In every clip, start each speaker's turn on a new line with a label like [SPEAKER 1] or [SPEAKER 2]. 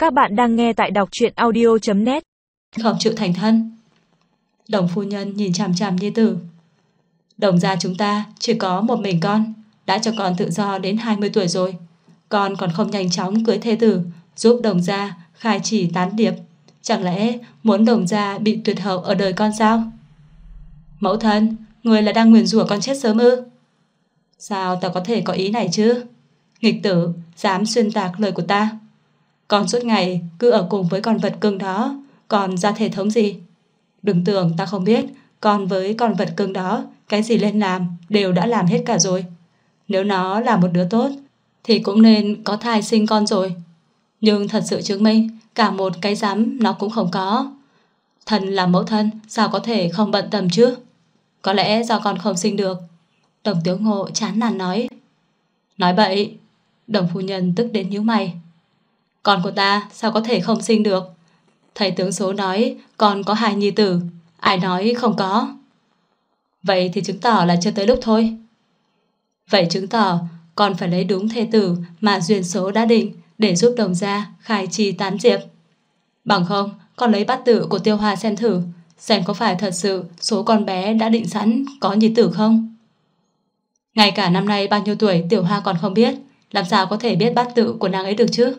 [SPEAKER 1] Các bạn đang nghe tại đọc truyện audio.net.
[SPEAKER 2] Không chịu thành thân. Đồng phu nhân nhìn chằm chằm nhi tử. Đồng gia chúng ta chỉ có một mình con, đã cho con tự do đến 20 tuổi rồi. Con còn không nhanh chóng cưới thê tử, giúp đồng gia khai chỉ tán điệp. Chẳng lẽ muốn đồng gia bị tuyệt hậu ở đời con sao? Mẫu thân, người là đang nguyền rủa con chết sớm ư? Sao ta có thể có ý này chứ? Nghịch tử, dám xuyên tạc lời của ta. Con suốt ngày cứ ở cùng với con vật cưng đó, còn ra thể thống gì? Đừng tưởng ta không biết, con với con vật cưng đó, cái gì lên làm đều đã làm hết cả rồi. Nếu nó là một đứa tốt thì cũng nên có thai sinh con rồi. Nhưng thật sự chứng minh cả một cái dám nó cũng không có. Thần là mẫu thân, sao có thể không bận tâm chứ? Có lẽ do con không sinh được. Đồng Tiếu Ngộ chán nản nói. Nói bậy. Đồng phu nhân tức đến nhíu mày. Con của ta sao có thể không sinh được? Thầy tướng số nói con có 2 nhi tử, ai nói không có? Vậy thì chứng tỏ là chưa tới lúc thôi. Vậy chứng tỏ con phải lấy đúng thê tử mà duyên số đã định để giúp đồng gia khai chi tán diệp. Bằng không, con lấy bát tự của Tiêu Hoa xem có phải thật sự số con bé đã định sẵn có nhi tử không? Ngay cả năm nay bao nhiêu tuổi Tiểu Hoa còn không biết, làm sao có thể biết bát tự của nàng ấy được chứ?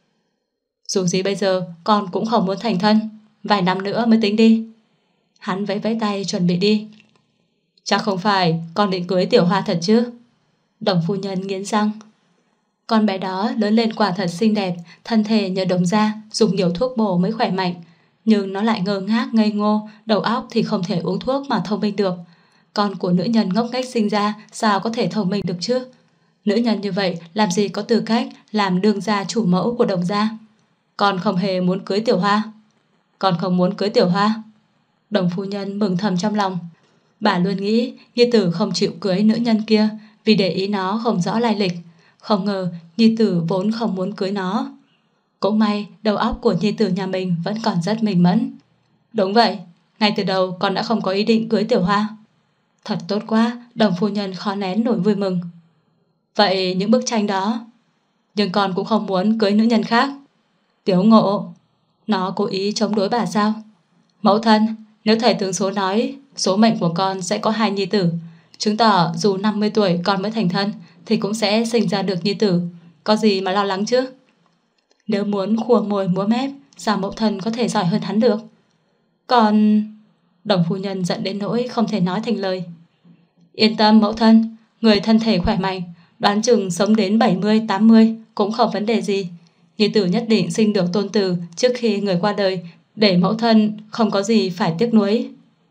[SPEAKER 2] Dù gì bây giờ con cũng không muốn thành thân, vài năm nữa mới tính đi. Hắn vẫy vẫy tay chuẩn bị đi. Chắc không phải con định cưới Tiểu Hoa thật chứ? Đồng phu nhân nghiến răng. Con bé đó lớn lên quả thật xinh đẹp, thân thể nhờ đồng gia dùng nhiều thuốc bổ mới khỏe mạnh, nhưng nó lại ngơ ngác ngây ngô, đầu óc thì không thể uống thuốc mà thông minh được. Con của nữ nhân ngốc nghếch sinh ra sao có thể thông minh được chứ? Nữ nhân như vậy làm gì có tư cách làm đương gia chủ mẫu của đồng gia? Con không hề muốn cưới Tiểu Hoa. Con không muốn cưới Tiểu Hoa. Đồng phu nhân mừng thầm trong lòng. Bà luôn nghĩ nhi tử không chịu cưới nữ nhân kia vì để ý nó không rõ lai lịch. Không ngờ nhi tử vốn không muốn cưới nó. Cũng may đầu óc của nhi tử nhà mình vẫn còn rất minh mẫn. Đúng vậy, ngay từ đầu con đã không có ý định cưới Tiểu Hoa. Thật tốt quá. Đồng phu nhân khó nén nổi vui mừng. Vậy những bức tranh đó? Nhưng con cũng không muốn cưới nữ nhân khác. Tiếu Ngộ, nó cố ý chống đối bà sao? Mẫu thân, nếu thầy tướng số nói số mệnh của con sẽ có 2 nhi tử, chứng tỏ dù 50 tuổi con mới thành thân thì cũng sẽ sinh ra được nhi tử. Có gì mà lo lắng chứ? Nếu muốn khua môi múa mép, sao mẫu thân có thể giỏi hơn hắn được? Còn... Đồng phu nhân giận đến nỗi không thể nói thành lời. Yên tâm mẫu thân, người thân thể khỏe mạnh, đoán chừng sống đến 70-80 cũng không vấn đề gì. Nhi tử nhất định sinh được tôn tử trước khi người qua đời, để mẫu thân không có gì phải tiếc nuối.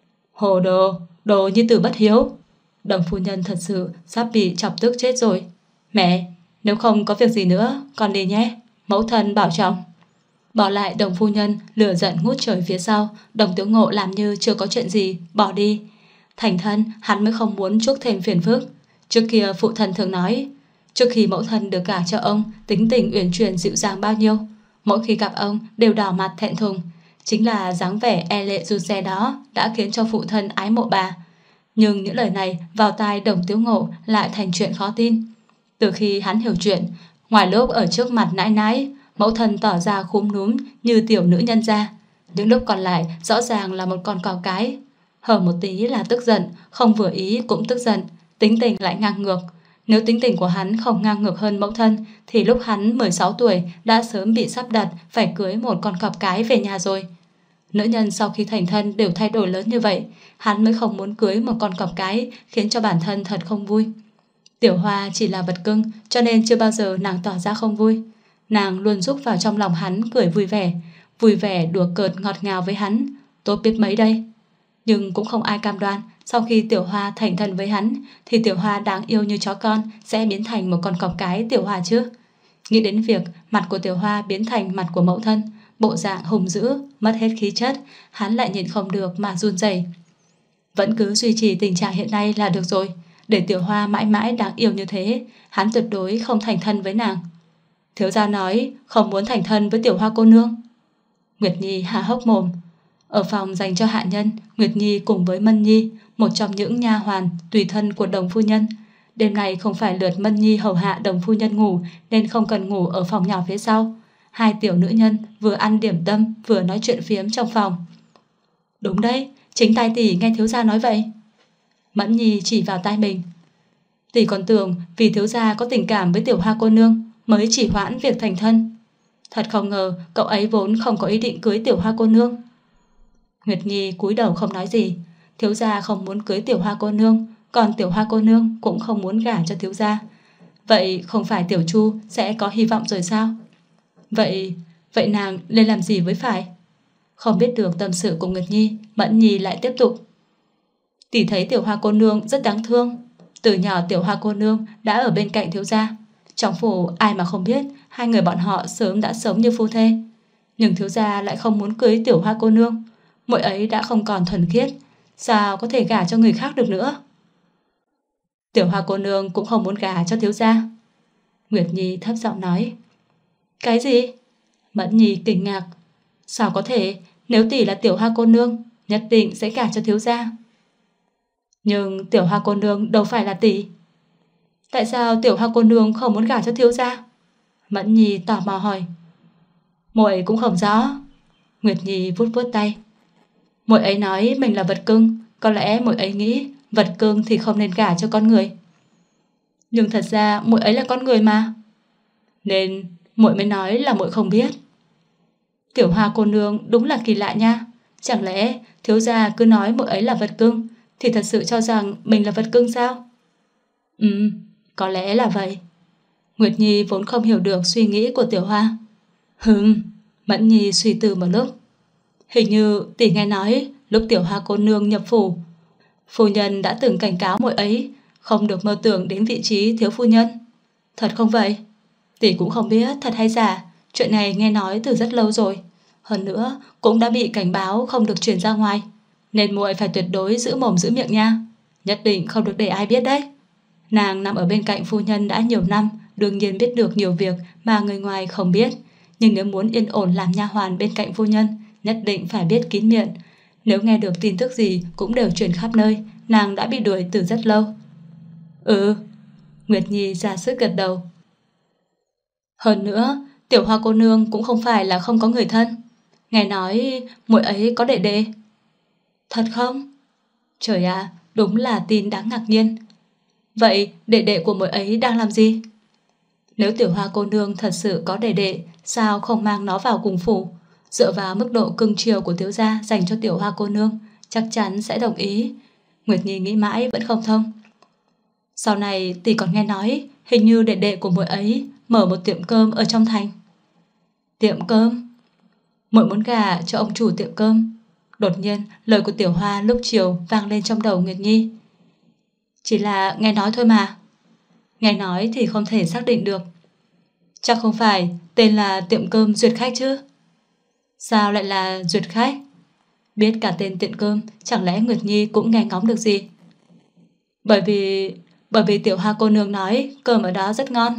[SPEAKER 2] Hồ đồ, đồ nhi tử bất hiếu. Đồng phu nhân thật sự sắp bị chọc tức chết rồi. Mẹ, nếu không có việc gì nữa, con đi nhé, mẫu thân bảo trọng. Bỏ lại đồng phu nhân lửa giận ngút trời phía sau, Đồng Tiếu Ngộ làm như chưa có chuyện gì, bỏ đi. Thành thân hắn mới không muốn chuốc thêm phiền phức. Trước kia phụ thân thường nói, trước khi mẫu thân được gả cho ông, tính tình uyển chuyển dịu dàng bao nhiêu, mỗi khi gặp ông đều đỏ mặt thẹn thùng. Chính là dáng vẻ e lệ rụt rè đó đã khiến cho phụ thân ái mộ bà. Nhưng những lời này vào tai Đồng Tiếu Ngộ lại thành chuyện khó tin. Từ khi hắn hiểu chuyện, ngoài lúc ở trước mặt nãi nãi, mẫu thân tỏ ra khúm núm như tiểu nữ nhân gia, những lúc còn lại rõ ràng là một con cò cái. Hở một tí là tức giận, không vừa ý cũng tức giận, tính tình lại ngang ngược. Nếu tính tình của hắn không ngang ngược hơn mẫu thân thì lúc hắn 16 tuổi đã sớm bị sắp đặt phải cưới một con cọp cái về nhà rồi. Nữ nhân sau khi thành thân đều thay đổi lớn như vậy, hắn mới không muốn cưới một con cọp cái, khiến cho bản thân thật không vui. Tiểu Hoa chỉ là vật cưng, cho nên chưa bao giờ nàng tỏ ra không vui. Nàng luôn rúc vào trong lòng hắn cười vui vẻ đùa cợt ngọt ngào với hắn, tốt biết mấy đây. Nhưng cũng không ai cam đoan sau khi Tiểu Hoa thành thân với hắn thì Tiểu Hoa đáng yêu như chó con sẽ biến thành một con cọp cái Tiểu Hoa chứ. Nghĩ đến việc mặt của Tiểu Hoa biến thành mặt của mẫu thân, bộ dạng hùng dữ, mất hết khí chất, hắn lại nhìn không được mà run rẩy. Vẫn cứ duy trì tình trạng hiện nay là được rồi, để Tiểu Hoa mãi mãi đáng yêu như thế, hắn tuyệt đối không thành thân với nàng. Thiếu gia nói không muốn thành thân với Tiểu Hoa cô nương. Nguyệt Nhi há hốc mồm. Ở phòng dành cho hạ nhân, Nguyệt Nhi cùng với Mân Nhi, một trong những nha hoàn tùy thân của Đồng phu nhân. Đêm nay không phải lượt Mân Nhi hầu hạ Đồng phu nhân ngủ, nên không cần ngủ ở phòng nhỏ phía sau. hai tiểu nữ nhân vừa ăn điểm tâm vừa nói chuyện phiếm trong phòng. Đúng đấy, chính tai tỷ nghe thiếu gia nói vậy. Mẫn Nhi chỉ vào tai mình. Tỷ còn tưởng vì thiếu gia có tình cảm với tiểu Hoa cô nương mới chỉ hoãn việc thành thân. Thật không ngờ cậu ấy vốn không có ý định cưới tiểu Hoa cô nương. Nguyệt Nhi cúi đầu không nói gì. Thiếu gia không muốn cưới tiểu Hoa cô nương, còn tiểu Hoa cô nương cũng không muốn gả cho thiếu gia. Vậy không phải Tiểu Chu sẽ có hy vọng rồi sao? Vậy nàng nên làm gì với phải? Không biết được tâm sự của Nguyệt Nhi, Mẫn Nhi lại tiếp tục. Tỷ thấy tiểu Hoa cô nương rất đáng thương. Từ nhỏ tiểu Hoa cô nương đã ở bên cạnh thiếu gia. Trong phủ ai mà không biết hai người bọn họ sớm đã sống như phu thê. Nhưng thiếu gia lại không muốn cưới tiểu Hoa cô nương. Muội ấy đã không còn thuần khiết, sao có thể gả cho người khác được nữa? Tiểu Hoa cô nương cũng không muốn gả cho thiếu gia. Nguyệt Nhi thấp giọng nói. Cái gì? Mẫn Nhi kinh ngạc. Sao có thể? Nếu tỷ là tiểu Hoa cô nương, nhất định sẽ gả cho thiếu gia. Nhưng tiểu Hoa cô nương đâu phải là tỷ. Tại sao tiểu Hoa cô nương không muốn gả cho thiếu gia? Mẫn Nhi tò mò hỏi. Muội cũng không rõ. Nguyệt Nhi vuốt vuốt tay. Muội ấy nói mình là vật cưng, có lẽ muội ấy nghĩ vật cưng thì không nên gả cho con người. Nhưng thật ra muội ấy là con người mà. Nên muội mới nói là muội không biết. Tiểu Hoa cô nương đúng là kỳ lạ nha. Chẳng lẽ thiếu gia cứ nói muội ấy là vật cưng thì thật sự cho rằng mình là vật cưng sao? Có lẽ là vậy. Nguyệt Nhi vốn không hiểu được suy nghĩ của Tiểu Hoa. Mẫn Nhi suy tư một lúc. Hình như tỷ nghe nói lúc tiểu Hoa cô nương nhập phủ, phu nhân đã từng cảnh cáo muội ấy không được mơ tưởng đến vị trí thiếu phu nhân. Thật không vậy? Tỷ cũng không biết thật hay giả. Chuyện này nghe nói từ rất lâu rồi. Hơn nữa cũng đã bị cảnh báo không được truyền ra ngoài. Nên muội phải tuyệt đối giữ mồm giữ miệng nha. Nhất định không được để ai biết đấy. Nàng nằm ở bên cạnh phu nhân đã nhiều năm, đương nhiên biết được nhiều việc mà người ngoài không biết. Nhưng nếu muốn yên ổn làm nha hoàn bên cạnh phu nhân, nhất định phải biết kín miệng. Nếu nghe được tin tức gì cũng đều truyền khắp nơi. Nàng đã bị đuổi từ rất lâu. Nguyệt Nhi ra sức gật đầu. Hơn nữa tiểu Hoa cô nương cũng không phải là không có người thân. Nghe nói muội ấy có đệ đệ. Thật không? Trời ạ, đúng là tin đáng ngạc nhiên. Vậy đệ đệ của muội ấy đang làm gì? Nếu tiểu Hoa cô nương thật sự có đệ đệ, sao không mang nó vào cùng phủ? Dựa vào mức độ cưng chiều của thiếu gia dành cho tiểu Hoa cô nương, chắc chắn sẽ đồng ý. Nguyệt Nhi nghĩ mãi vẫn không thông. Sau này tỷ còn nghe nói hình như đệ đệ của muội ấy mở một tiệm cơm ở trong thành. Tiệm cơm? Muội muốn gả cho ông chủ tiệm cơm. Đột nhiên lời của tiểu Hoa lúc chiều vang lên trong đầu Nguyệt Nhi. Chỉ là nghe nói thôi mà. Nghe nói thì không thể xác định được. Chắc không phải tên là tiệm cơm Duyệt Khách chứ? Sao lại là Duyệt Khách? Biết cả tên tiệm cơm, chẳng lẽ Nguyệt Nhi cũng nghe ngóng được gì? Bởi vì tiểu Hoa cô nương nói cơm ở đó rất ngon.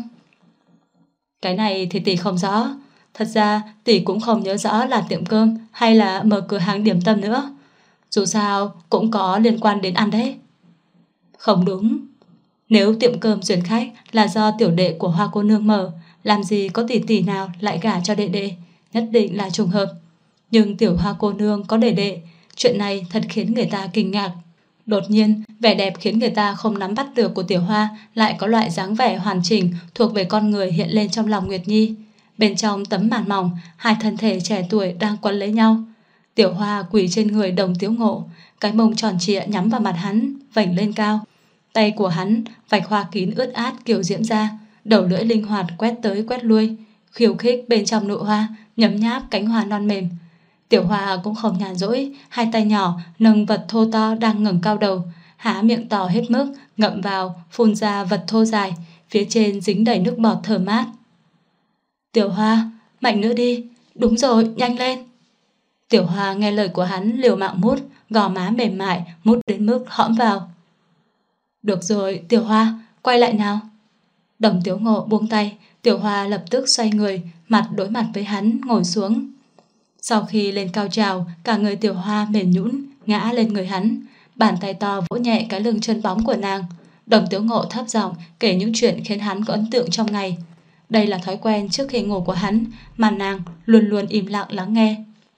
[SPEAKER 2] Cái này thì tỷ không rõ. Thật ra tỷ cũng không nhớ rõ là tiệm cơm hay là mở cửa hàng điểm tâm nữa. Dù sao cũng có liên quan đến ăn đấy. Không đúng. Nếu tiệm cơm Duyệt Khách là do tiểu đệ của Hoa cô nương mở, làm gì có tỷ tỷ nào lại gả cho đệ đệ? Nhất định là trùng hợp. Nhưng tiểu Hoa cô nương có đệ đệ, chuyện này thật khiến người ta kinh ngạc. Đột nhiên, vẻ đẹp khiến người ta không nắm bắt được của tiểu Hoa lại có loại dáng vẻ hoàn chỉnh thuộc về con người hiện lên trong lòng Nguyệt Nhi. Bên trong tấm màn mỏng, hai thân thể trẻ tuổi đang quấn lấy nhau. Tiểu Hoa quỳ trên người Đồng Tiếu Ngộ, cái mông tròn trịa nhắm vào mặt hắn, vểnh lên cao. Tay của hắn vạch hoa kín ướt át kiểu diễm ra, đầu lưỡi linh hoạt quét tới quét lui, khiêu khích bên trong nụ hoa, nhấm nháp cánh hoa non mềm. Tiểu Hoa cũng không nhàn rỗi, hai tay nhỏ nâng vật thô to đang ngẩng cao đầu, há miệng to hết mức, ngậm vào, phun ra vật thô dài, phía trên dính đầy nước bọt thơm mát. Tiểu Hoa, mạnh nữa đi, đúng rồi, nhanh lên. Tiểu Hoa nghe lời của hắn liều mạng mút, gò má mềm mại, mút đến mức hõm vào. Được rồi, Tiểu Hoa, quay lại nào. Đồng Tiếu Ngộ buông tay, Tiểu Hoa lập tức xoay người, mặt đối mặt với hắn, ngồi xuống. Sau khi lên cao trào, cả người Tiểu Hoa mềm nhũn ngã lên người hắn, bàn tay to vỗ nhẹ cái lưng chân bóng của nàng. Đồng Tiếu Ngộ thấp giọng kể những chuyện khiến hắn có ấn tượng trong ngày. Đây là thói quen trước khi ngủ của hắn mà nàng luôn luôn im lặng lắng nghe.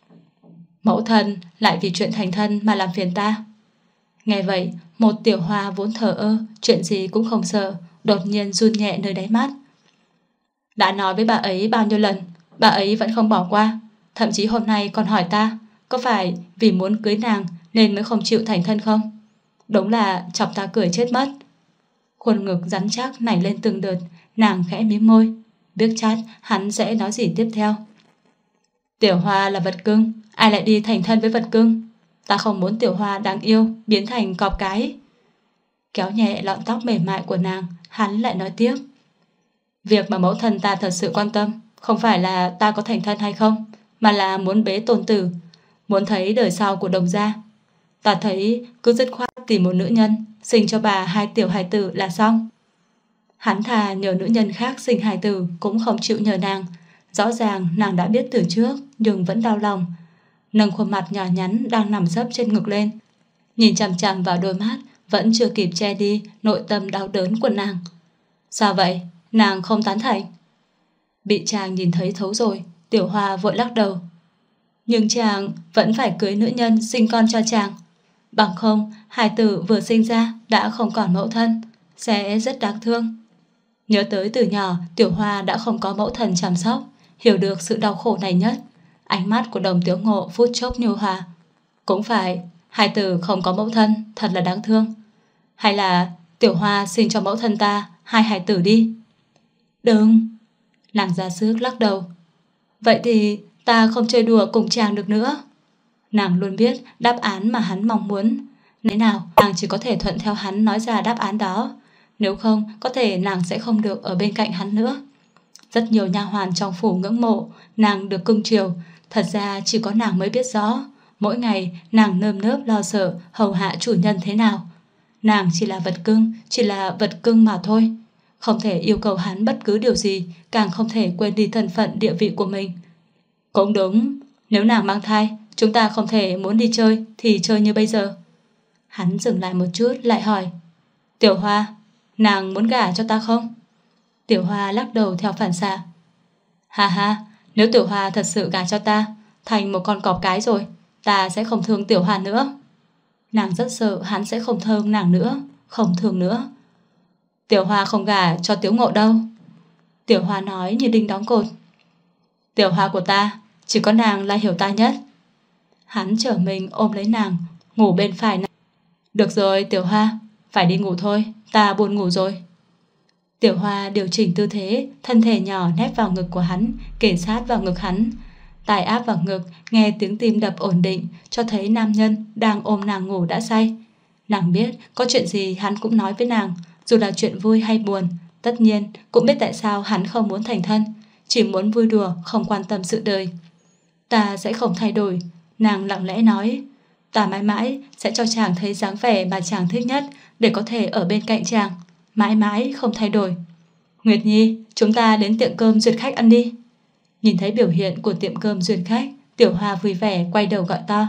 [SPEAKER 2] Mẫu thân lại vì chuyện thành thân mà làm phiền ta. Nghe vậy, một Tiểu Hoa vốn thờ ơ, chuyện gì cũng không sợ, đột nhiên run nhẹ nơi đáy mắt. Đã nói với bà ấy bao nhiêu lần, bà ấy vẫn không bỏ qua. Thậm chí hôm nay còn hỏi ta, có phải vì muốn cưới nàng nên mới không chịu thành thân không? Đúng là chọc ta cười chết mất. Khuôn ngực rắn chắc nảy lên từng đợt, nàng khẽ mím môi, biết chắc hắn sẽ nói gì tiếp theo. Tiểu Hoa là vật cưng, ai lại đi thành thân với vật cưng? Ta không muốn Tiểu Hoa đáng yêu biến thành cọp cái. Kéo nhẹ lọn tóc mềm mại của nàng, hắn lại nói tiếp. Việc mà mẫu thân ta thật sự quan tâm không phải là ta có thành thân hay không, mà là muốn bế tôn tử, muốn thấy đời sau của Đồng gia. Ta thấy cứ dứt khoát tìm một nữ nhân sinh cho bà 2 tiểu hài tử là xong. Hắn thà nhờ nữ nhân khác sinh hài tử cũng không chịu nhờ nàng. Rõ ràng nàng đã biết từ trước, nhưng vẫn đau lòng. Nâng khuôn mặt nhỏ nhắn đang nằm sấp trên ngực lên, nhìn chằm chằm vào đôi mắt vẫn chưa kịp che đi nội tâm đau đớn của nàng. Sao vậy? Nàng không tán thành? Bị chàng nhìn thấy thấu rồi, Tiểu Hoa vội lắc đầu. Nhưng chàng vẫn phải cưới nữ nhân sinh con cho chàng. Bằng không, hài tử vừa sinh ra đã không còn mẫu thân, sẽ rất đáng thương. Nhớ tới từ nhỏ Tiểu Hoa đã không có mẫu thần chăm sóc, hiểu được sự đau khổ này nhất. Ánh mắt của Đồng Tiểu Ngộ phút chốc nhu hòa. Cũng phải, hài tử không có mẫu thân thật là đáng thương. Hay là Tiểu Hoa sinh cho mẫu thân ta 2 hài tử đi. Đừng. Nàng ra sức lắc đầu. Vậy thì ta không chơi đùa cùng chàng được nữa. Nàng luôn biết đáp án mà hắn mong muốn. Thế nào nàng chỉ có thể thuận theo hắn nói ra đáp án đó. Nếu không có thể nàng sẽ không được ở bên cạnh hắn nữa. Rất nhiều nha hoàn trong phủ ngưỡng mộ nàng được cưng chiều. Thật ra chỉ có nàng mới biết rõ. Mỗi ngày nàng nơm nớp lo sợ hầu hạ chủ nhân thế nào. Nàng chỉ là vật cưng, chỉ là vật cưng mà thôi. Không thể yêu cầu hắn bất cứ điều gì, càng không thể quên đi thân phận địa vị của mình. Cũng đúng, nếu nàng mang thai, chúng ta không thể muốn đi chơi thì chơi như bây giờ. Hắn dừng lại một chút lại hỏi. Tiểu Hoa, nàng muốn gả cho ta không? Tiểu Hoa lắc đầu theo phản xạ. Ha ha, nếu Tiểu Hoa thật sự gả cho ta, thành một con cọp cái rồi, ta sẽ không thương Tiểu Hoa nữa. Nàng rất sợ hắn sẽ không thương nàng nữa, không thương nữa. Tiểu Hoa không gả cho Tiếu Ngộ đâu. Tiểu Hoa nói như đinh đóng cột. Tiểu Hoa của ta, chỉ có nàng là hiểu ta nhất. Hắn trở mình ôm lấy nàng, ngủ bên phải nàng. Được rồi Tiểu Hoa, phải đi ngủ thôi, ta buồn ngủ rồi. Tiểu Hoa điều chỉnh tư thế, thân thể nhỏ nép vào ngực của hắn, kề sát vào ngực hắn. Tai áp vào ngực, nghe tiếng tim đập ổn định, cho thấy nam nhân đang ôm nàng ngủ đã say. Nàng biết có chuyện gì hắn cũng nói với nàng, dù là chuyện vui hay buồn. Tất nhiên cũng biết tại sao hắn không muốn thành thân, chỉ muốn vui đùa, không quan tâm sự đời. Ta sẽ không thay đổi, nàng lặng lẽ nói. Ta mãi mãi sẽ cho chàng thấy dáng vẻ mà chàng thích nhất, để có thể ở bên cạnh chàng, mãi mãi không thay đổi. Nguyệt Nhi, chúng ta đến tiệm cơm duyệt khách ăn đi. Nhìn thấy biểu hiện của tiệm cơm duyệt khách, Tiểu Hoa vui vẻ quay đầu gọi to.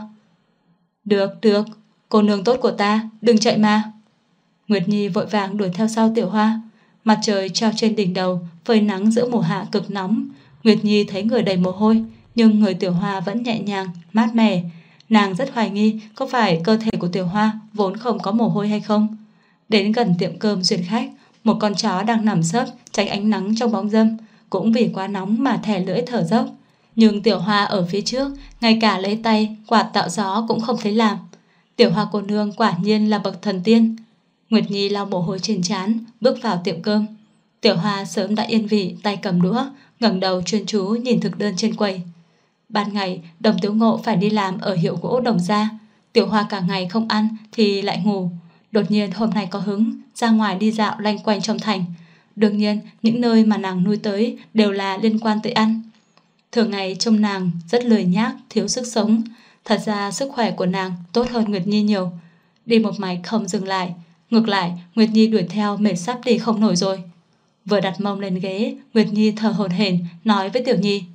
[SPEAKER 2] Được, được, cô nương tốt của ta, đừng chạy mà. Nguyệt Nhi vội vàng đuổi theo sau Tiểu Hoa. Mặt trời treo trên đỉnh đầu, phơi nắng giữa mùa hạ cực nóng. Nguyệt Nhi thấy người đầy mồ hôi, nhưng người Tiểu Hoa vẫn nhẹ nhàng, mát mẻ. Nàng rất hoài nghi có phải cơ thể của Tiểu Hoa vốn không có mồ hôi hay không. Đến gần tiệm cơm duyệt khách, một con chó đang nằm sấp tránh ánh nắng trong bóng râm, cũng vì quá nóng mà thè lưỡi thở dốc. Nhưng Tiểu Hoa ở phía trước, ngay cả lấy tay quạt tạo gió cũng không thấy làm. Tiểu Hoa cô nương quả nhiên là bậc thần tiên. Nguyệt Nhi lau mồ hôi trên trán, bước vào tiệm cơm. Tiểu Hoa sớm đã yên vị, tay cầm đũa, ngẩng đầu chuyên chú nhìn thực đơn trên quầy. Ban ngày Đồng Tiểu Ngộ phải đi làm ở hiệu gỗ Đồng gia. Tiểu Hoa cả ngày không ăn thì lại ngủ. Đột nhiên hôm nay có hứng, ra ngoài đi dạo loanh quanh trong thành. Đương nhiên những nơi mà nàng nuôi tới đều là liên quan tới ăn. Thường ngày trông nàng rất lười nhác, thiếu sức sống. Thật ra sức khỏe của nàng tốt hơn Nguyệt Nhi nhiều. Đi một mạch không dừng lại. Ngược lại Nguyệt Nhi đuổi theo mệt sắp đi không nổi rồi. Vừa đặt mông lên ghế, Nguyệt Nhi thở hổn hển nói với Tiểu Nhi.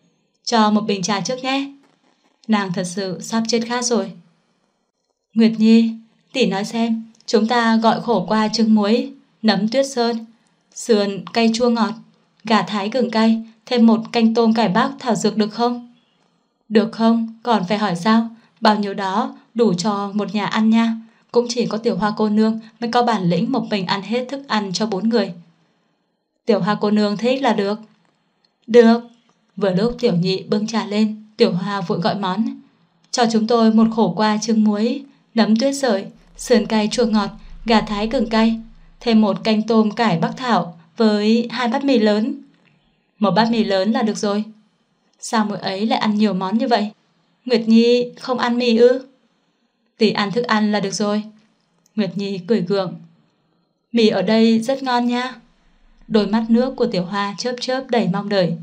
[SPEAKER 2] Cho một bình trà trước nhé. Nàng thật sự sắp chết khát rồi. Nguyệt Nhi, tỷ nói xem, chúng ta gọi khổ qua trứng muối, nấm tuyết sơn, sườn cay chua ngọt, gà thái gừng cay, thêm một canh tôm cải bác thảo dược được không? Được không? Còn phải hỏi sao? Bao nhiêu đó đủ cho một nhà ăn nha. Cũng chỉ có Tiểu Hoa cô nương mới có bản lĩnh một mình ăn hết thức ăn cho 4 người. Tiểu Hoa cô nương thích là được. Được. Vừa lúc Tiểu Nhị bưng trà lên, Tiểu Hoa vội gọi món. Cho chúng tôi một khổ qua trứng muối, nấm tuyết sợi, sườn cay chua ngọt, gà thái gừng cay, thêm một canh tôm cải bắc thảo với 2 bát mì lớn. Một bát mì lớn là được rồi. Sao muội ấy lại ăn nhiều món như vậy? Nguyệt Nhi không ăn mì ư? Tỷ ăn thức ăn là được rồi. Nguyệt Nhi cười gượng. Mì ở đây rất ngon nha. Đôi mắt nước của Tiểu Hoa chớp chớp đầy mong đợi.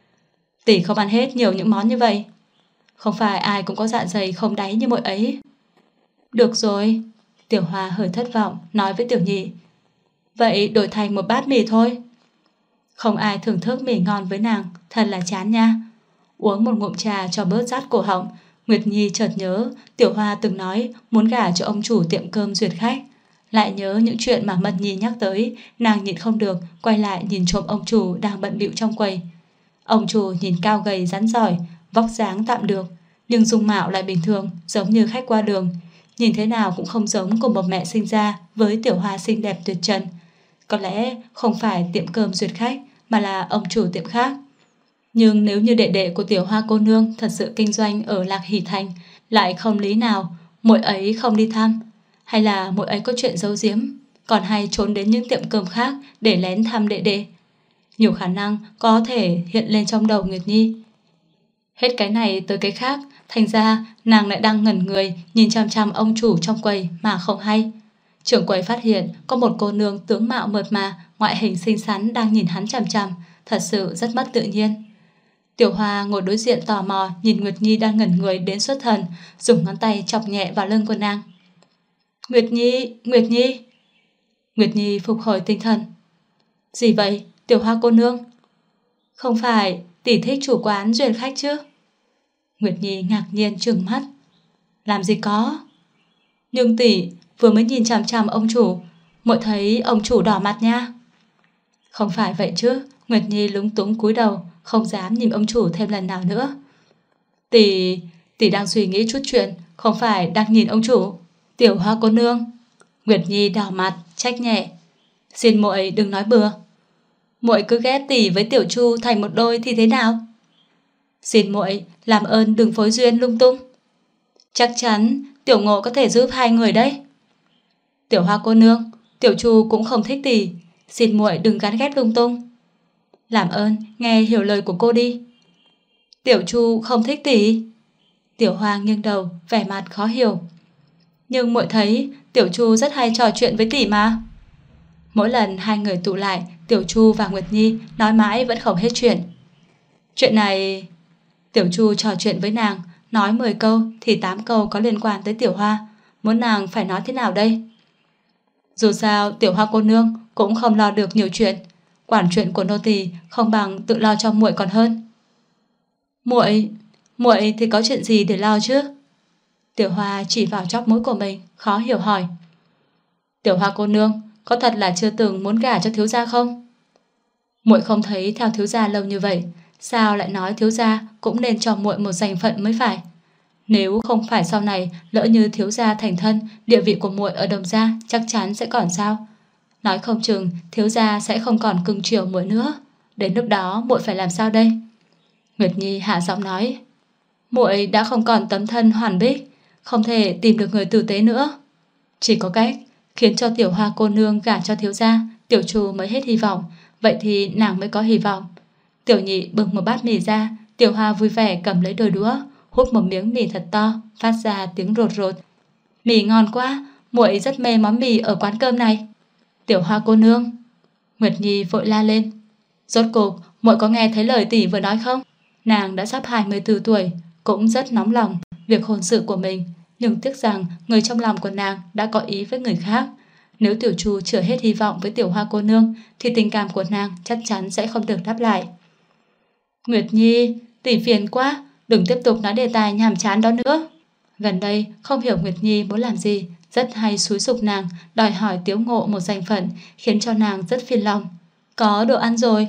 [SPEAKER 2] Tỷ không ăn hết nhiều những món như vậy. Không phải ai cũng có dạ dày không đáy như muội ấy. Được rồi. Tiểu Hoa hơi thất vọng nói với Tiểu Nhị. Vậy đổi thành một bát mì thôi. Không ai thưởng thức mì ngon với nàng, thật là chán nha. Uống một ngụm trà cho bớt rát cổ họng, Nguyệt Nhi chợt nhớ Tiểu Hoa từng nói muốn gả cho ông chủ tiệm cơm duyệt khách. Lại nhớ những chuyện mà Mật Nhi nhắc tới, nàng nhịn không được quay lại nhìn trộm ông chủ đang bận bịu trong quầy. Ông chủ nhìn cao gầy rắn giỏi, vóc dáng tạm được, nhưng dung mạo lại bình thường, giống như khách qua đường. Nhìn thế nào cũng không giống của một mẹ sinh ra với Tiểu Hoa xinh đẹp tuyệt trần. Có lẽ không phải tiệm cơm duyệt khách, mà là ông chủ tiệm khác. Nhưng nếu như đệ đệ của Tiểu Hoa cô nương thật sự kinh doanh ở Lạc Hỷ Thành, lại không lý nào muội ấy không đi thăm. Hay là muội ấy có chuyện giấu giếm, còn hay trốn đến những tiệm cơm khác để lén thăm đệ đệ. Nhiều khả năng có thể hiện lên trong đầu Nguyệt Nhi. Hết cái này tới cái khác, thành ra nàng lại đang ngẩn người nhìn chằm chằm ông chủ trong quầy mà không hay. Trưởng quầy phát hiện có một cô nương tướng mạo mượt mà, ngoại hình xinh xắn đang nhìn hắn chằm chằm, thật sự rất mất tự nhiên. Tiểu Hoa ngồi đối diện tò mò nhìn Nguyệt Nhi đang ngẩn người đến xuất thần, dùng ngón tay chọc nhẹ vào lưng của nàng. Nguyệt Nhi, Nguyệt Nhi. Nguyệt Nhi phục hồi tinh thần. Gì vậy, Tiểu Hoa cô nương? Không phải tỷ thích chủ quán duyệt khách chứ? Nguyệt Nhi ngạc nhiên trừng mắt. Làm gì có? Nhưng tỷ vừa mới nhìn chằm chằm ông chủ, muội thấy ông chủ đỏ mặt nha. Không phải vậy chứ? Nguyệt Nhi lúng túng cúi đầu, không dám nhìn ông chủ thêm lần nào nữa. Tỷ đang suy nghĩ chút chuyện, không phải đang nhìn ông chủ. Tiểu Hoa cô nương. Nguyệt Nhi đỏ mặt, trách nhẹ. Xin muội đừng nói bừa. Muội cứ ghép tỷ với Tiểu Chu thành một đôi thì thế nào? Xin muội làm ơn đừng phối duyên lung tung. Chắc chắn Tiểu Ngộ có thể giúp hai người đấy. Tiểu Hoa cô nương, Tiểu Chu cũng không thích tỷ, xin muội đừng gán ghét lung tung. Làm ơn nghe hiểu lời của cô đi. Tiểu Chu không thích tỷ. Tiểu Hoa nghiêng đầu, vẻ mặt khó hiểu. Nhưng muội thấy Tiểu Chu rất hay trò chuyện với tỷ mà. Mỗi lần hai người tụ lại, Tiểu Chu và Nguyệt Nhi nói mãi vẫn không hết chuyện. Chuyện này... Tiểu Chu trò chuyện với nàng, nói 10 câu thì 8 câu có liên quan tới Tiểu Hoa. Muốn nàng phải nói thế nào đây? Dù sao Tiểu Hoa cô nương cũng không lo được nhiều chuyện, quản chuyện của nô tỳ không bằng tự lo cho muội còn hơn. Muội thì có chuyện gì để lo chứ? Tiểu Hoa chỉ vào chóp mũi của mình, khó hiểu hỏi. Tiểu Hoa cô nương có thật là chưa từng muốn gả cho thiếu gia không? Muội không thấy theo thiếu gia lâu như vậy, sao lại nói thiếu gia cũng nên cho muội một danh phận mới phải? Nếu không phải sau này lỡ như thiếu gia thành thân, địa vị của muội ở Đồng gia chắc chắn sẽ còn sao? Nói không chừng thiếu gia sẽ không còn cưng chiều muội nữa. Đến lúc đó muội phải làm sao đây? Nguyệt Nhi hạ giọng nói. Muội đã không còn tấm thân hoàn bích, không thể tìm được người tử tế nữa. Chỉ có cách khiến cho Tiểu Hoa cô nương gả cho thiếu gia, Tiểu Chu mới hết hy vọng. Vậy thì nàng mới có hy vọng. Tiểu Nhị bưng một bát mì ra, Tiểu Hoa vui vẻ cầm lấy đôi đũa, hút một miếng mì thật to, phát ra tiếng rột rột. Mì ngon quá, muội rất mê món mì ở quán cơm này. Tiểu Hoa cô nương. Nguyệt Nhi vội la lên. Rốt cục muội có nghe thấy lời tỷ vừa nói không? Nàng đã sắp 24 tuổi, cũng rất nóng lòng việc hôn sự của mình, nhưng tiếc rằng người trong lòng của nàng đã có ý với người khác. Nếu Tiểu Chu chưa hết hy vọng với Tiểu Hoa cô nương thì tình cảm của nàng chắc chắn sẽ không được đáp lại. Nguyệt Nhi, tỷ phiền quá, đừng tiếp tục nói đề tài nhàm chán đó nữa. Gần đây không hiểu Nguyệt Nhi muốn làm gì, rất hay xúi giục nàng đòi hỏi Tiếu Ngộ một danh phận, khiến cho nàng rất phiền lòng. Có đồ ăn rồi.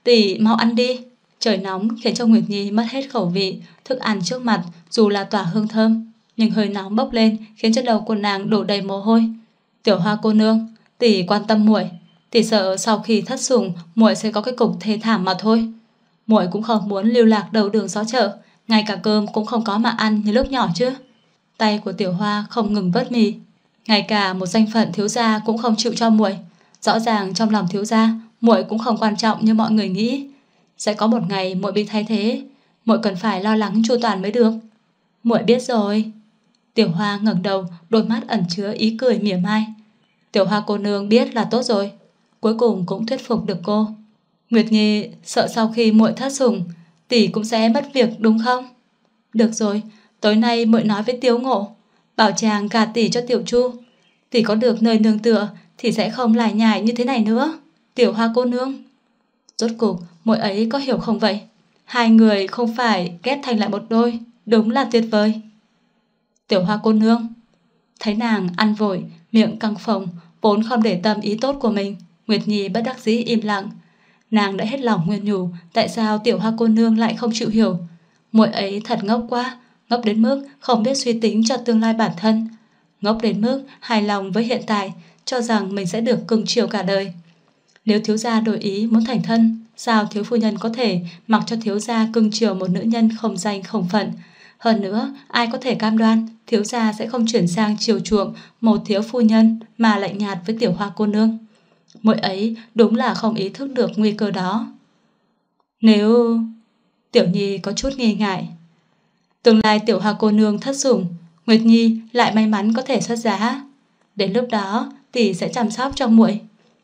[SPEAKER 2] Tỷ mau ăn đi. Trời nóng khiến cho Nguyệt Nhi mất hết khẩu vị. Thức ăn trước mặt dù là tỏa hương thơm, nhưng hơi nóng bốc lên khiến cho đầu của nàng đổ đầy mồ hôi. Tiểu Hoa cô nương, tỷ quan tâm muội. Tỷ sợ sau khi thất sủng muội sẽ có cái cục thê thảm mà thôi. Muội cũng không muốn lưu lạc đầu đường xó chợ, ngay cả cơm cũng không có mà ăn như lúc nhỏ chứ. Tay của Tiểu Hoa không ngừng vớt mì. Ngay cả một danh phận thiếu gia cũng không chịu cho muội. Rõ ràng trong lòng thiếu gia, muội cũng không quan trọng như mọi người nghĩ. Sẽ có một ngày muội bị thay thế, muội cần phải lo lắng chu toàn mới được. Muội biết rồi. Tiểu Hoa ngẩng đầu, đôi mắt ẩn chứa ý cười mỉa mai. Tiểu Hoa cô nương biết là tốt rồi. Cuối cùng cũng thuyết phục được cô. Nguyệt Nhi sợ sau khi muội thất sủng, tỷ cũng sẽ mất việc đúng không? Được rồi, tối nay muội nói với Tiếu Ngộ, bảo chàng gả tỷ cho Tiểu Chu. Tỷ có được nơi nương tựa thì sẽ không lải nhải như thế này nữa. Tiểu Hoa cô nương. Rốt cục muội ấy có hiểu không vậy? Hai người không phải ghép thành lại một đôi, đúng là tuyệt vời. Tiểu Hoa cô nương. Thấy nàng ăn vội, miệng căng phồng, vốn không để tâm ý tốt của mình, Nguyệt Nhi bất đắc dĩ im lặng. Nàng đã hết lòng nguyên nhủ, tại sao Tiểu Hoa cô nương lại không chịu hiểu? Muội ấy thật ngốc quá, ngốc đến mức không biết suy tính cho tương lai bản thân, ngốc đến mức hài lòng với hiện tại, cho rằng mình sẽ được cưng chiều cả đời. Nếu thiếu gia đổi ý muốn thành thân, sao thiếu phu nhân có thể mặc cho thiếu gia cưng chiều một nữ nhân không danh không phận? Hơn nữa, ai có thể cam đoan thiếu gia sẽ không chuyển sang chiều chuộng một thiếu phu nhân mà lạnh nhạt với Tiểu Hoa cô nương? Muội ấy đúng là không ý thức được nguy cơ đó. Nếu... Tiểu Nhi có chút nghi ngại. Tương lai Tiểu Hoa cô nương thất sủng, Nguyệt Nhi lại may mắn có thể xuất giá. Đến lúc đó tỷ sẽ chăm sóc cho muội.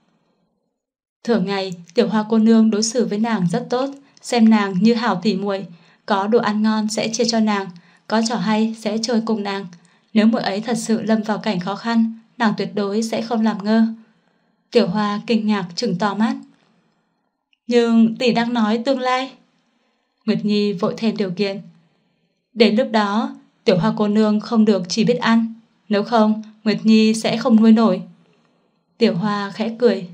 [SPEAKER 2] Thường ngày Tiểu Hoa cô nương đối xử với nàng rất tốt, xem nàng như hảo tỷ muội, có đồ ăn ngon sẽ chia cho nàng, có trò hay sẽ chơi cùng nàng. Nếu muội ấy thật sự lâm vào cảnh khó khăn, nàng tuyệt đối sẽ không làm ngơ. Tiểu Hoa kinh ngạc trừng to mắt. Nhưng tỷ đang nói tương lai. Nguyệt Nhi vội thêm điều kiện. Đến lúc đó Tiểu Hoa cô nương không được chỉ biết ăn, nếu không Nguyệt Nhi sẽ không nuôi nổi. Tiểu Hoa khẽ cười.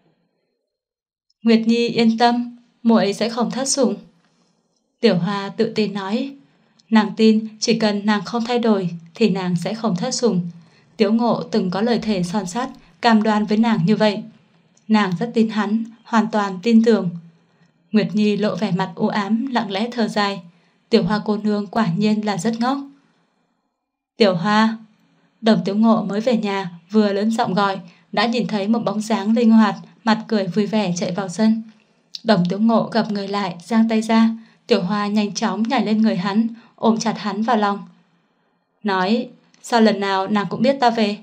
[SPEAKER 2] Nguyệt Nhi yên tâm, muội sẽ không thất sủng. Tiểu Hoa tự tin nói. Nàng tin chỉ cần nàng không thay đổi thì nàng sẽ không thất sủng. Tiếu Ngộ từng có lời thề son sắt cam đoan với nàng như vậy. Nàng rất tin hắn, hoàn toàn tin tưởng. Nguyệt Nhi lộ vẻ mặt u ám, lặng lẽ thở dài. Tiểu Hoa cô nương quả nhiên là rất ngốc. Tiểu Hoa. Đồng Tiếu Ngộ mới về nhà, vừa lớn giọng gọi, đã nhìn thấy một bóng dáng linh hoạt, mặt cười vui vẻ chạy vào sân. Đồng Tiếu Ngộ gặp người lại, giang tay ra. Tiểu Hoa nhanh chóng nhảy lên người hắn, ôm chặt hắn vào lòng. Nói, sao lần nào nàng cũng biết ta về?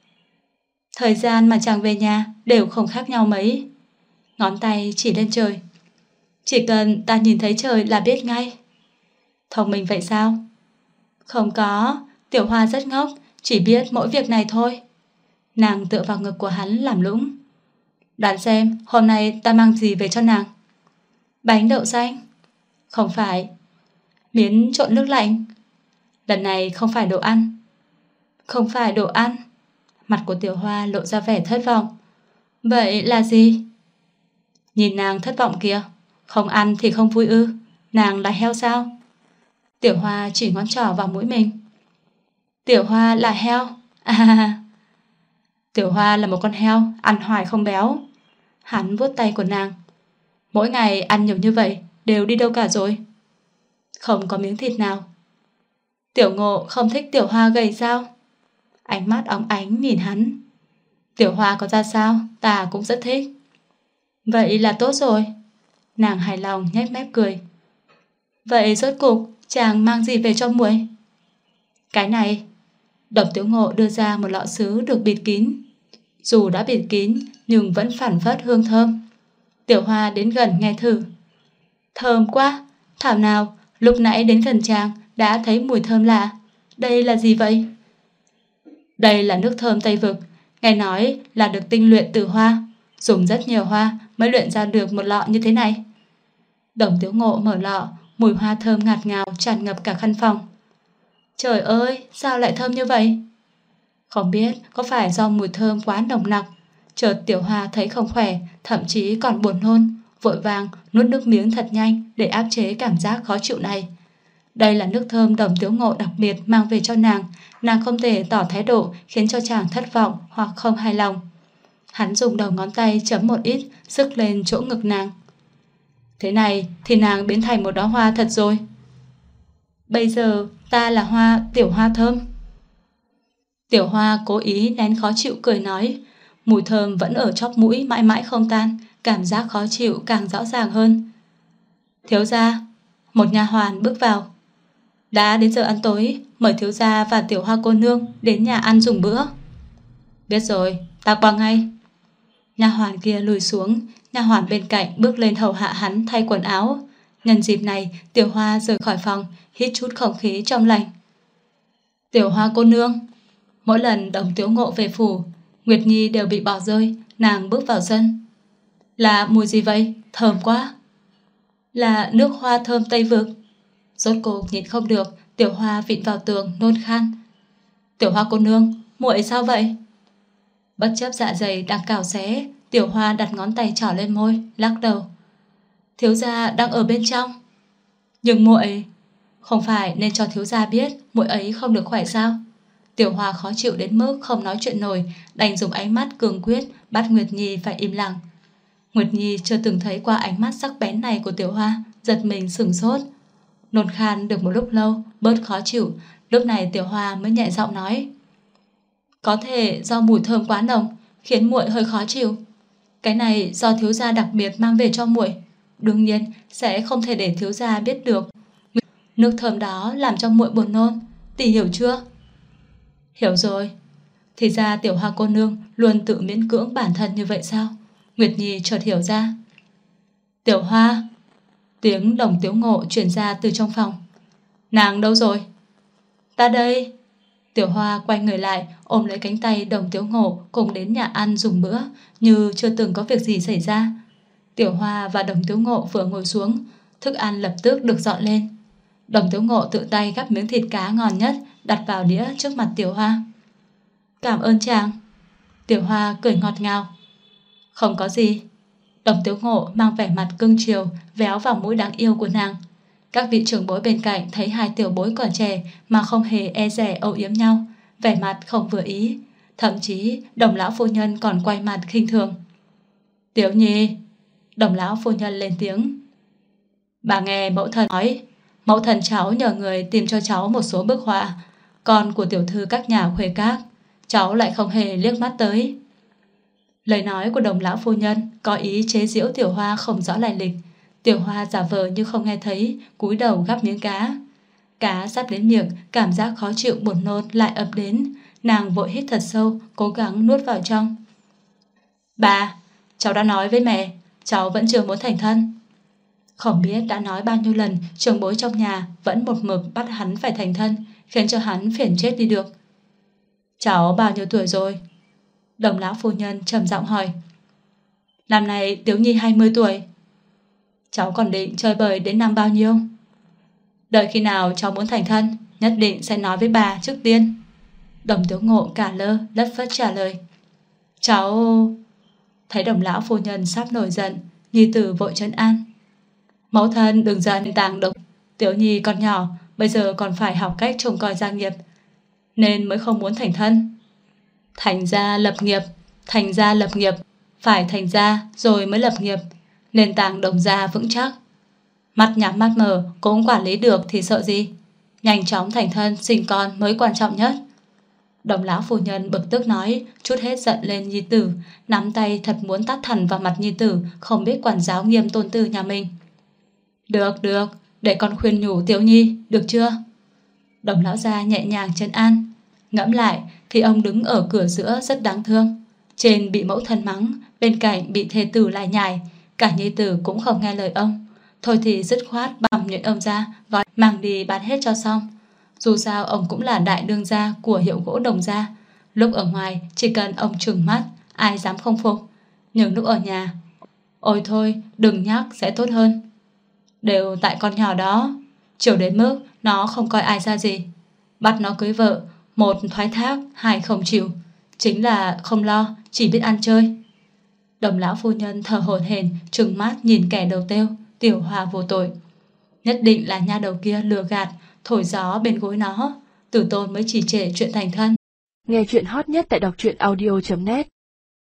[SPEAKER 2] Thời gian mà chàng về nhà đều không khác nhau mấy. Ngón tay chỉ lên trời. Chỉ cần ta nhìn thấy trời là biết ngay. Thông minh vậy sao? Không có, Tiểu Hoa rất ngốc, chỉ biết mỗi việc này thôi. Nàng tựa vào ngực của hắn làm lũng. Đoán xem hôm nay ta mang gì về cho nàng. Bánh đậu xanh. Không phải. Miến trộn nước lạnh. Lần này không phải đồ ăn. Không phải đồ ăn. Mặt của Tiểu Hoa lộ ra vẻ thất vọng. Vậy là gì? Nhìn nàng thất vọng kìa. Không ăn thì không vui ư? Nàng là heo sao? Tiểu Hoa chỉ ngón trỏ vào mũi mình. Tiểu Hoa là heo. À, Tiểu Hoa là một con heo, ăn hoài không béo. Hắn vuốt tay của nàng. Mỗi ngày ăn nhiều như vậy, đều đi đâu cả rồi? Không có miếng thịt nào. Tiểu Ngộ không thích Tiểu Hoa gầy sao? Ánh mắt óng ánh nhìn hắn. Tiểu Hoa có ra sao, ta cũng rất thích. Vậy là tốt rồi. Nàng hài lòng nhếch mép cười. Vậy rốt cục chàng mang gì về cho muội? Cái này. Đồng Tiếu Ngộ đưa ra một lọ sứ được bịt kín. Dù đã bịt kín nhưng vẫn phảng phất hương thơm. Tiểu Hoa đến gần nghe thử. Thơm quá. Thảo nào lúc nãy đến gần chàng đã thấy mùi thơm lạ. Đây là gì vậy? Đây là nước thơm Tây Vực. Nghe nói là được tinh luyện từ hoa, dùng rất nhiều hoa mới luyện ra được một lọ như thế này. Đồng Tiếu Ngộ mở lọ, mùi hoa thơm ngạt ngào tràn ngập cả căn phòng. Trời ơi, sao lại thơm như vậy? Không biết có phải do mùi thơm quá nồng nặc. Chợt Tiểu Hoa thấy không khỏe, thậm chí còn buồn nôn, vội vàng nuốt nước miếng thật nhanh để áp chế cảm giác khó chịu này. Đây là nước thơm Đồng Tiếu Ngộ đặc biệt mang về cho nàng không thể tỏ thái độ khiến cho chàng thất vọng hoặc không hài lòng. Hắn dùng đầu ngón tay chấm một ít, sức lên chỗ ngực nàng. Thế này thì nàng biến thành một đóa hoa thật rồi. Bây giờ ta là Tiểu Hoa thơm. Tiểu Hoa cố ý nén khó chịu cười nói, mùi thơm vẫn ở chóp mũi mãi mãi không tan, cảm giác khó chịu càng rõ ràng hơn. Thiếu gia, một nha hoàn bước vào. Đã đến giờ ăn tối, mời thiếu gia và Tiểu Hoa cô nương đến nhà ăn dùng bữa. Biết rồi, ta qua ngay. Nha hoàn kia lùi xuống, nha hoàn bên cạnh bước lên hầu hạ hắn thay quần áo. Nhân dịp này, Tiểu Hoa rời khỏi phòng, hít chút không khí trong lành. Tiểu Hoa cô nương. Mỗi lần Đồng Tiếu Ngộ về phủ, Nguyệt Nhi đều bị bỏ rơi. Nàng bước vào sân. Là mùi gì vậy? Thơm quá. Là nước hoa thơm Tây Vực. Rốt cuộc nhìn không được, Tiểu Hoa vịn vào tường nôn khan. Tiểu Hoa cô nương, muội sao vậy? Bất chấp dạ dày đang cào xé, Tiểu Hoa đặt ngón tay trỏ lên môi, lắc đầu. Thiếu gia đang ở bên trong. Nhưng muội không phải nên cho thiếu gia biết muội ấy không được khỏe sao? Tiểu Hoa khó chịu đến mức không nói chuyện nổi, đành dùng ánh mắt cường quyết bắt Nguyệt Nhi phải im lặng. Nguyệt Nhi chưa từng thấy qua ánh mắt sắc bén này của Tiểu Hoa, giật mình sửng sốt. Nôn khan được một lúc lâu, bớt khó chịu. Lúc này Tiểu Hoa mới nhẹ giọng nói, có thể do mùi thơm quá nồng khiến muội hơi khó chịu. Cái này do thiếu gia đặc biệt mang về cho muội, đương nhiên sẽ không thể để thiếu gia biết được. Nước thơm đó làm cho muội buồn nôn, tỷ hiểu chưa? Hiểu rồi. Thì ra Tiểu Hoa cô nương luôn tự miễn cưỡng bản thân như vậy sao? Nguyệt Nhi chợt hiểu ra. Tiểu Hoa. Tiếng Đồng Tiếu Ngộ truyền ra từ trong phòng. Nàng đâu rồi? Ta đây. Tiểu Hoa quay người lại, ôm lấy cánh tay Đồng Tiếu Ngộ cùng đến nhà ăn dùng bữa, như chưa từng có việc gì xảy ra. Tiểu Hoa và Đồng Tiếu Ngộ vừa ngồi xuống, thức ăn lập tức được dọn lên. Đồng Tiếu Ngộ tự tay gắp miếng thịt cá ngon nhất đặt vào đĩa trước mặt Tiểu Hoa. Cảm ơn chàng. Tiểu Hoa cười ngọt ngào. Không có gì. Đồng Tiếu Ngộ mang vẻ mặt cưng chiều véo vào mũi đáng yêu của nàng. Các vị trưởng bối bên cạnh thấy hai tiểu bối còn trẻ mà không hề e dè âu yếm nhau, vẻ mặt không vừa ý. Thậm chí Đồng lão phu nhân còn quay mặt khinh thường. Tiểu Nhi. Đồng lão phu nhân lên tiếng. Bà nghe mẫu thân nói, mẫu thân cháu nhờ người tìm cho cháu một số bức họa con của tiểu thư các nhà khuê các, cháu lại không hề liếc mắt tới. Lời nói của Đồng lão phu nhân có ý chế giễu Tiểu Hoa không rõ lai lịch. Tiểu Hoa giả vờ như không nghe thấy, cúi đầu gắp miếng cá. Cá sắp đến miệng, cảm giác khó chịu buồn nôn lại ập đến. Nàng vội hít thật sâu, cố gắng nuốt vào trong. Bà, cháu đã nói với mẹ, cháu vẫn chưa muốn thành thân. Không biết đã nói bao nhiêu lần, trưởng bối trong nhà vẫn một mực bắt hắn phải thành thân, khiến cho hắn phiền chết đi được. Cháu bao nhiêu tuổi rồi? Đồng lão phu nhân trầm giọng hỏi. Năm nay Tiếu Nhi 20 tuổi. Cháu còn định chơi bời đến năm bao nhiêu? Đợi khi nào cháu muốn thành thân, nhất định sẽ nói với bà trước tiên. Đồng Tiếu Ngộ cả lơ lất phất trả lời. Cháu... Thấy Đồng lão phu nhân sắp nổi giận, nhi tử vội trấn an. Mẫu thân đừng giận tàng độc. Tiểu Nhi còn nhỏ, bây giờ còn phải học cách trông coi gia nghiệp, nên mới không muốn thành thân. Thành gia lập nghiệp, thành gia lập nghiệp, phải thành gia rồi mới lập nghiệp, nền tảng Đồng gia vững chắc. Mắt nhắm mắt mở cũng quản lý được thì sợ gì? Nhanh chóng thành thân sinh con mới quan trọng nhất. Đồng lão phu nhân bực tức nói, chút hết giận lên nhi tử, nắm tay thật muốn tát thẳng vào mặt nhi tử, không biết quản giáo nghiêm tôn tử nhà mình. Được, được, để con khuyên nhủ Tiểu Nhi, được chưa? Đồng lão gia nhẹ nhàng trấn an. Ngẫm lại thì ông đứng ở cửa giữa rất đáng thương. Trên bị mẫu thân mắng, bên cạnh bị thê tử lại nhải, cả nhi tử cũng không nghe lời ông. Thôi thì dứt khoát bằm nhuyễn ông ra, gói mang đi bán hết cho xong. Dù sao ông cũng là đại đương gia của hiệu gỗ Đồng gia. Lúc ở ngoài chỉ cần ông trừng mắt, ai dám không phục. Nhưng lúc ở nhà, ôi thôi đừng nhắc sẽ tốt hơn. Đều tại con nhỏ đó, chiều đến mức nó không coi ai ra gì. Bắt nó cưới vợ, một thoái thác, hai không chịu, chính là không lo, chỉ biết ăn chơi. Đồng lão phu nhân thở hổn hển trừng mắt nhìn kẻ đầu têu, Tiểu Hoa vô tội. Nhất định là nha đầu kia lừa gạt, thổi gió bên gối nó. Tử Tôn mới chỉ trể chuyện thành thân.
[SPEAKER 1] Nghe chuyện hot nhất tại đọc truyện audio.net